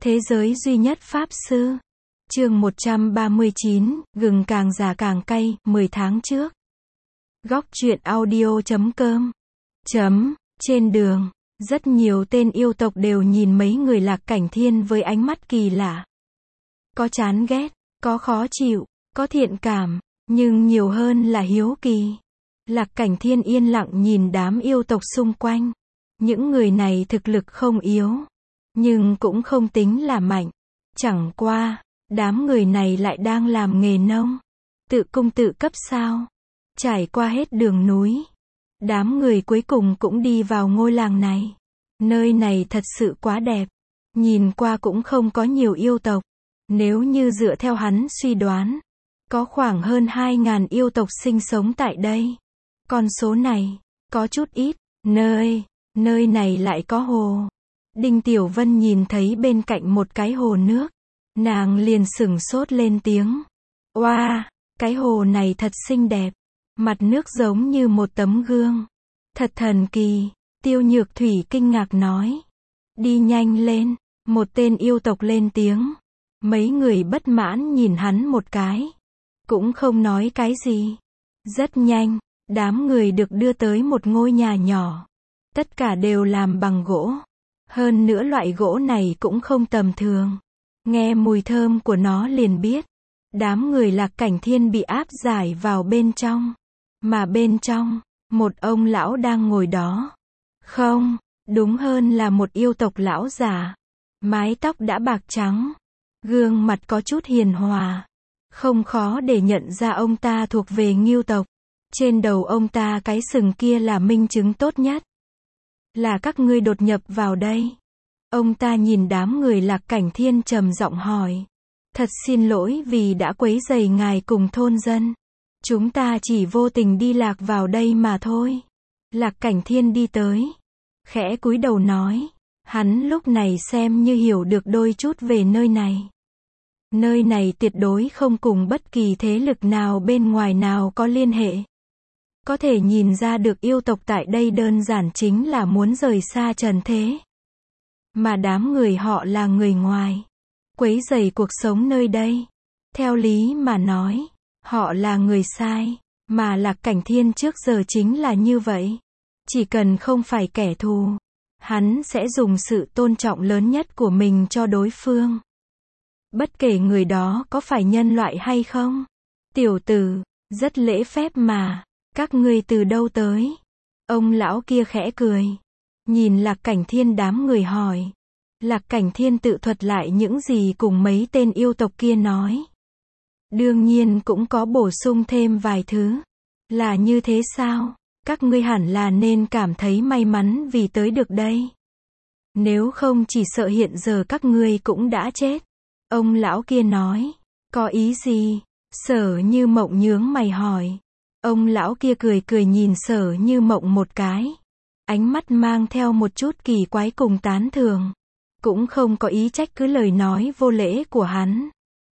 Thế giới duy nhất Pháp Sư. Chương 139, gừng càng già càng cay, 10 tháng trước. Góc truyện audio.com. Trên đường, rất nhiều tên yêu tộc đều nhìn mấy người Lạc Cảnh Thiên với ánh mắt kỳ lạ. Có chán ghét, có khó chịu, có thiện cảm, nhưng nhiều hơn là hiếu kỳ. Lạc Cảnh Thiên yên lặng nhìn đám yêu tộc xung quanh. Những người này thực lực không yếu, nhưng cũng không tính là mạnh. Chẳng qua, đám người này lại đang làm nghề nông. Tự cung tự cấp sao? Trải qua hết đường núi, đám người cuối cùng cũng đi vào ngôi làng này. Nơi này thật sự quá đẹp. Nhìn qua cũng không có nhiều yêu tộc. Nếu như dựa theo hắn suy đoán, có khoảng hơn 2.000 yêu tộc sinh sống tại đây. Con số này, có chút ít. Nơi này lại có hồ. Đinh Tiểu Vân nhìn thấy bên cạnh một cái hồ nước. Nàng liền sửng sốt lên tiếng. Oa, cái hồ này thật xinh đẹp. Mặt nước giống như một tấm gương. Thật thần kỳ, Tiêu Nhược Thủy kinh ngạc nói. Đi nhanh lên, một tên yêu tộc lên tiếng. Mấy người bất mãn nhìn hắn một cái. Cũng không nói cái gì. Rất nhanh, đám người được đưa tới một ngôi nhà nhỏ. Tất cả đều làm bằng gỗ. Hơn nữa loại gỗ này cũng không tầm thường. Nghe mùi thơm của nó liền biết. Đám người Lạc Cảnh Thiên bị áp giải vào bên trong. Mà bên trong, một ông lão đang ngồi đó. Không, đúng hơn là một yêu tộc lão già. Mái tóc đã bạc trắng. Gương mặt có chút hiền hòa. Không khó để nhận ra ông ta thuộc về Ngưu tộc. Trên đầu ông ta cái sừng kia là minh chứng tốt nhất. Là các ngươi đột nhập vào đây. Ông ta nhìn đám người Lạc Cảnh Thiên trầm giọng hỏi. Thật xin lỗi vì đã quấy rầy ngài cùng thôn dân. Chúng ta chỉ vô tình đi lạc vào đây mà thôi. Lạc Cảnh Thiên đi tới. Khẽ cúi đầu nói. Hắn lúc này xem như hiểu được đôi chút về nơi này. Nơi này tuyệt đối không cùng bất kỳ thế lực nào bên ngoài nào có liên hệ. Có thể nhìn ra được yêu tộc tại đây đơn giản chính là muốn rời xa trần thế. Mà đám người họ là người ngoài. Quấy rầy cuộc sống nơi đây. Theo lý mà nói, họ là người sai. Mà Lạc Cảnh Thiên trước giờ chính là như vậy. Chỉ cần không phải kẻ thù, hắn sẽ dùng sự tôn trọng lớn nhất của mình cho đối phương. Bất kể người đó có phải nhân loại hay không. Tiểu tử, rất lễ phép mà. Các ngươi từ đâu tới? Ông lão kia khẽ cười. Nhìn Lạc Cảnh Thiên đám người hỏi. Lạc Cảnh Thiên tự thuật lại những gì cùng mấy tên yêu tộc kia nói. Đương nhiên cũng có bổ sung thêm vài thứ. Là như thế sao? Các ngươi hẳn là nên cảm thấy may mắn vì tới được đây. Nếu không chỉ sợ hiện giờ các ngươi cũng đã chết. Ông lão kia nói. Có ý gì? Sở Như Mộng nhướng mày hỏi. Ông lão kia cười nhìn Sở Như Mộng một cái. Ánh mắt mang theo một chút kỳ quái cùng tán thưởng. Cũng không có ý trách cứ lời nói vô lễ của hắn.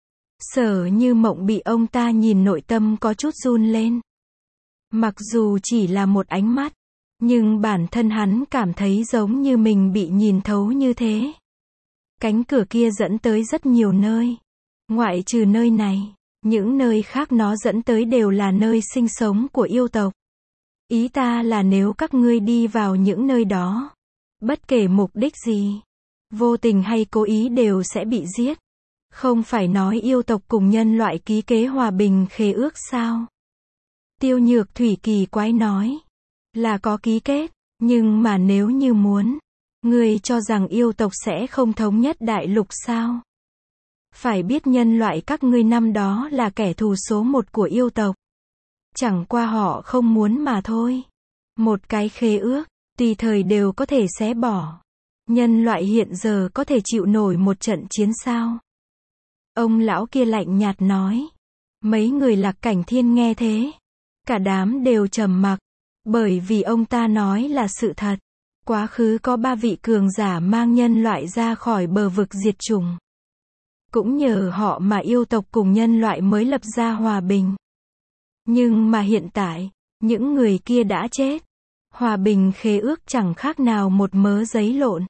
Sở Như Mộng bị ông ta nhìn nội tâm có chút run lên. Mặc dù chỉ là một ánh mắt, nhưng bản thân hắn cảm thấy giống như mình bị nhìn thấu như thế. Cánh cửa kia dẫn tới rất nhiều nơi. Ngoại trừ nơi này, những nơi khác nó dẫn tới đều là nơi sinh sống của yêu tộc. Ý ta là nếu các ngươi đi vào những nơi đó, bất kể mục đích gì, vô tình hay cố ý đều sẽ bị giết. Không phải nói yêu tộc cùng nhân loại ký kế hòa bình khế ước sao? Tiêu Nhược Thủy kỳ quái nói. Là có ký kết, nhưng mà nếu như muốn, ngươi cho rằng yêu tộc sẽ không thống nhất đại lục sao? Phải biết nhân loại các ngươi năm đó là kẻ thù số một của yêu tộc. Chẳng qua họ không muốn mà thôi. Một cái khế ước, tùy thời đều có thể xé bỏ. Nhân loại hiện giờ có thể chịu nổi một trận chiến sao? Ông lão kia lạnh nhạt nói. Mấy người Lạc Cảnh Thiên nghe thế. Cả đám đều trầm mặc. Bởi vì ông ta nói là sự thật. Quá khứ có 3 vị cường giả mang nhân loại ra khỏi bờ vực diệt chủng. Cũng nhờ họ mà yêu tộc cùng nhân loại mới lập ra hòa bình. Nhưng mà hiện tại, những người kia đã chết. Hòa bình khế ước chẳng khác nào một mớ giấy lộn.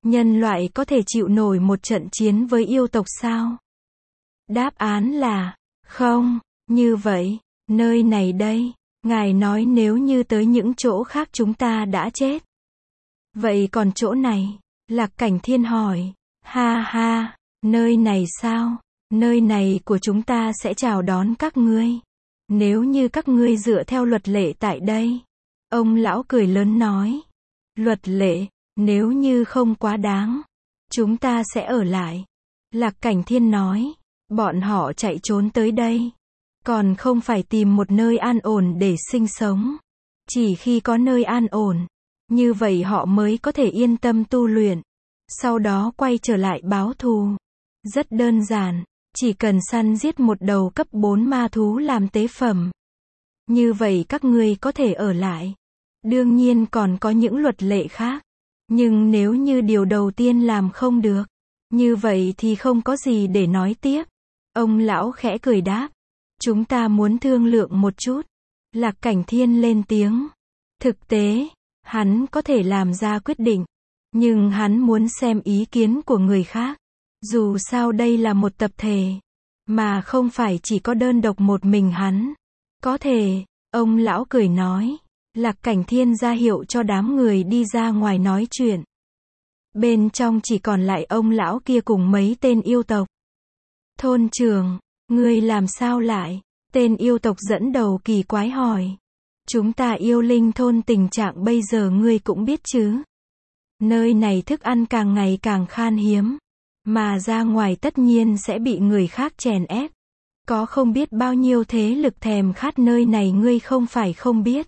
Nhân loại có thể chịu nổi một trận chiến với yêu tộc sao? Đáp án là, không. Như vậy, nơi này đây, ngài nói nếu như tới những chỗ khác chúng ta đã chết. Vậy còn chỗ này? Lạc Cảnh Thiên hỏi. Ha ha, nơi này sao? Nơi này của chúng ta sẽ chào đón các ngươi. Nếu như các ngươi dựa theo luật lệ tại đây. Ông lão cười lớn nói. Luật lệ, nếu như không quá đáng, chúng ta sẽ ở lại. Lạc Cảnh Thiên nói. Bọn họ chạy trốn tới đây. Còn không phải tìm một nơi an ổn để sinh sống. Chỉ khi có nơi an ổn, như vậy họ mới có thể yên tâm tu luyện. Sau đó quay trở lại báo thù. Rất đơn giản, chỉ cần săn giết một đầu cấp 4 ma thú làm tế phẩm. Như vậy các ngươi có thể ở lại. Đương nhiên còn có những luật lệ khác. Nhưng nếu như điều đầu tiên làm không được, như vậy thì không có gì để nói tiếp. Ông lão khẽ cười đáp. Chúng ta muốn thương lượng một chút. Lạc Cảnh Thiên lên tiếng. Thực tế, hắn có thể làm ra quyết định. Nhưng hắn muốn xem ý kiến của người khác. Dù sao đây là một tập thể. Mà không phải chỉ có đơn độc một mình hắn. Có thể, ông lão cười nói. Lạc Cảnh Thiên ra hiệu cho đám người đi ra ngoài nói chuyện. Bên trong chỉ còn lại ông lão kia cùng mấy tên yêu tộc. Thôn trưởng, ngươi làm sao lại? Tên yêu tộc dẫn đầu kỳ quái hỏi. Chúng ta yêu linh thôn tình trạng bây giờ ngươi cũng biết chứ. Nơi này thức ăn càng ngày càng khan hiếm. Mà ra ngoài tất nhiên sẽ bị người khác chèn ép. Có không biết bao nhiêu thế lực thèm khát nơi này ngươi không phải không biết.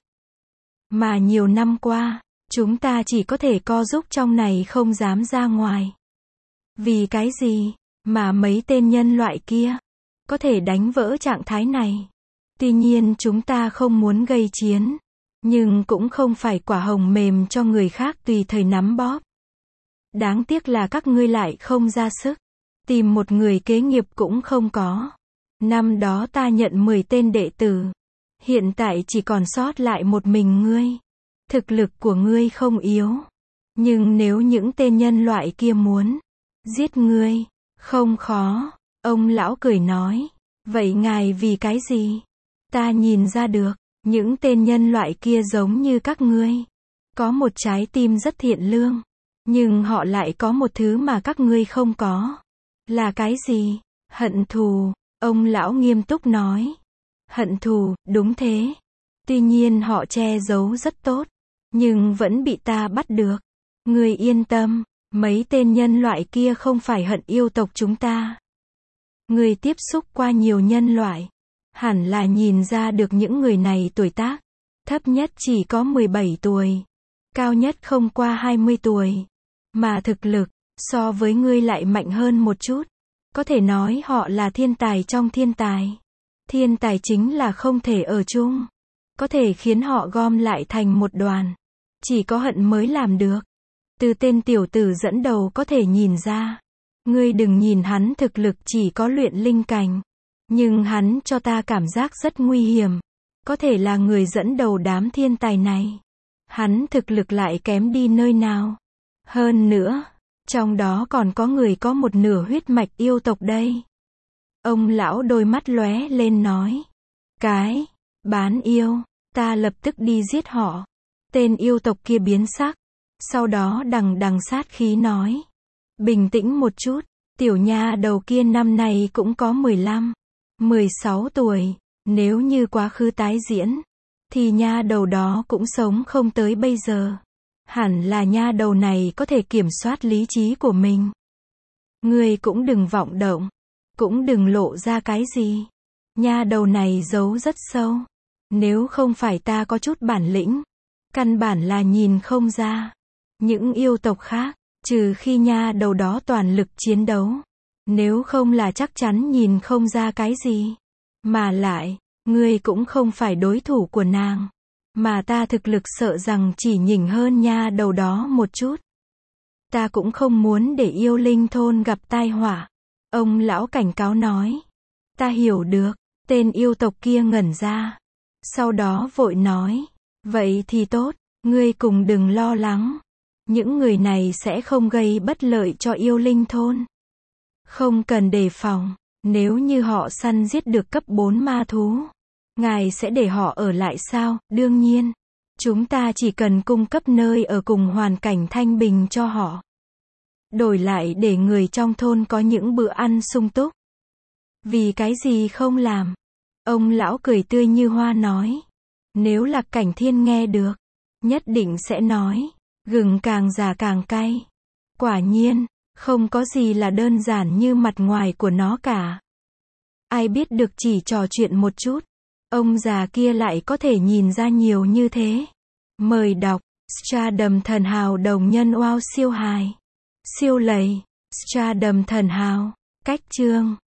Mà nhiều năm qua, chúng ta chỉ có thể co giúp trong này không dám ra ngoài. Vì cái gì, mà mấy tên nhân loại kia có thể đánh vỡ trạng thái này. Tuy nhiên chúng ta không muốn gây chiến. Nhưng cũng không phải quả hồng mềm cho người khác tùy thời nắm bóp. Đáng tiếc là các ngươi lại không ra sức. Tìm một người kế nghiệp cũng không có. Năm đó ta nhận 10 tên đệ tử. Hiện tại chỉ còn sót lại một mình ngươi. Thực lực của ngươi không yếu. Nhưng nếu những tên nhân loại kia muốn giết ngươi, không khó. Ông lão cười nói. Vậy ngài vì cái gì? Ta nhìn ra được, những tên nhân loại kia giống như các ngươi. Có một trái tim rất thiện lương. Nhưng họ lại có một thứ mà các ngươi không có. Là cái gì? Hận thù. Ông lão nghiêm túc nói. Hận thù, đúng thế. Tuy nhiên họ che giấu rất tốt. Nhưng vẫn bị ta bắt được. Ngươi yên tâm, mấy tên nhân loại kia không phải hận yêu tộc chúng ta. Ngươi tiếp xúc qua nhiều nhân loại. Hẳn là nhìn ra được những người này tuổi tác. Thấp nhất chỉ có 17 tuổi. Cao nhất không qua 20 tuổi. Mà thực lực, so với ngươi lại mạnh hơn một chút. Có thể nói họ là thiên tài trong thiên tài. Thiên tài chính là không thể ở chung. Có thể khiến họ gom lại thành một đoàn. Chỉ có hận mới làm được. Từ tên tiểu tử dẫn đầu có thể nhìn ra. Ngươi đừng nhìn hắn thực lực chỉ có luyện linh cảnh. Nhưng hắn cho ta cảm giác rất nguy hiểm. Có thể là người dẫn đầu đám thiên tài này. Hắn thực lực lại kém đi nơi nào. Hơn nữa, trong đó còn có người có một nửa huyết mạch yêu tộc đây. Ông lão đôi mắt lóe lên nói. Cái, bán yêu, ta lập tức đi giết họ. Tên yêu tộc kia biến sắc. Sau đó đằng đằng sát khí nói. Bình tĩnh một chút, tiểu nha đầu kia năm nay cũng có 15, 16 tuổi. Nếu như quá khứ tái diễn, thì nha đầu đó cũng sống không tới bây giờ. Hẳn là nha đầu này có thể kiểm soát lý trí của mình. Ngươi cũng đừng vọng động. Cũng đừng lộ ra cái gì. Nha đầu này giấu rất sâu. Nếu không phải ta có chút bản lĩnh, căn bản là nhìn không ra. Những yêu tộc khác, trừ khi nha đầu đó toàn lực chiến đấu. Nếu không là chắc chắn nhìn không ra cái gì. Mà lại, ngươi cũng không phải đối thủ của nàng. Mà ta thực lực sợ rằng chỉ nhỉnh hơn nha đầu đó một chút. Ta cũng không muốn để yêu linh thôn gặp tai họa. Ông lão cảnh cáo nói. Ta hiểu được. Tên yêu tộc kia ngẩn ra. Sau đó vội nói. Vậy thì tốt, ngươi cùng đừng lo lắng. Những người này sẽ không gây bất lợi cho yêu linh thôn. Không cần đề phòng. Nếu như họ săn giết được cấp 4 ma thú, ngài sẽ để họ ở lại sao? Đương nhiên. Chúng ta chỉ cần cung cấp nơi ở cùng hoàn cảnh thanh bình cho họ. Đổi lại để người trong thôn có những bữa ăn sung túc. Vì cái gì không làm? Ông lão cười tươi như hoa nói. Nếu Lạc Cảnh Thiên nghe được, nhất định sẽ nói, gừng càng già càng cay. Quả nhiên, không có gì là đơn giản như mặt ngoài của nó cả. Ai biết được chỉ trò chuyện một chút, ông già kia lại có thể nhìn ra nhiều như thế. Mời đọc, Stardom thần hào đồng nhân wow siêu hài. Siêu lầy, Stardom thần hào, cách chương.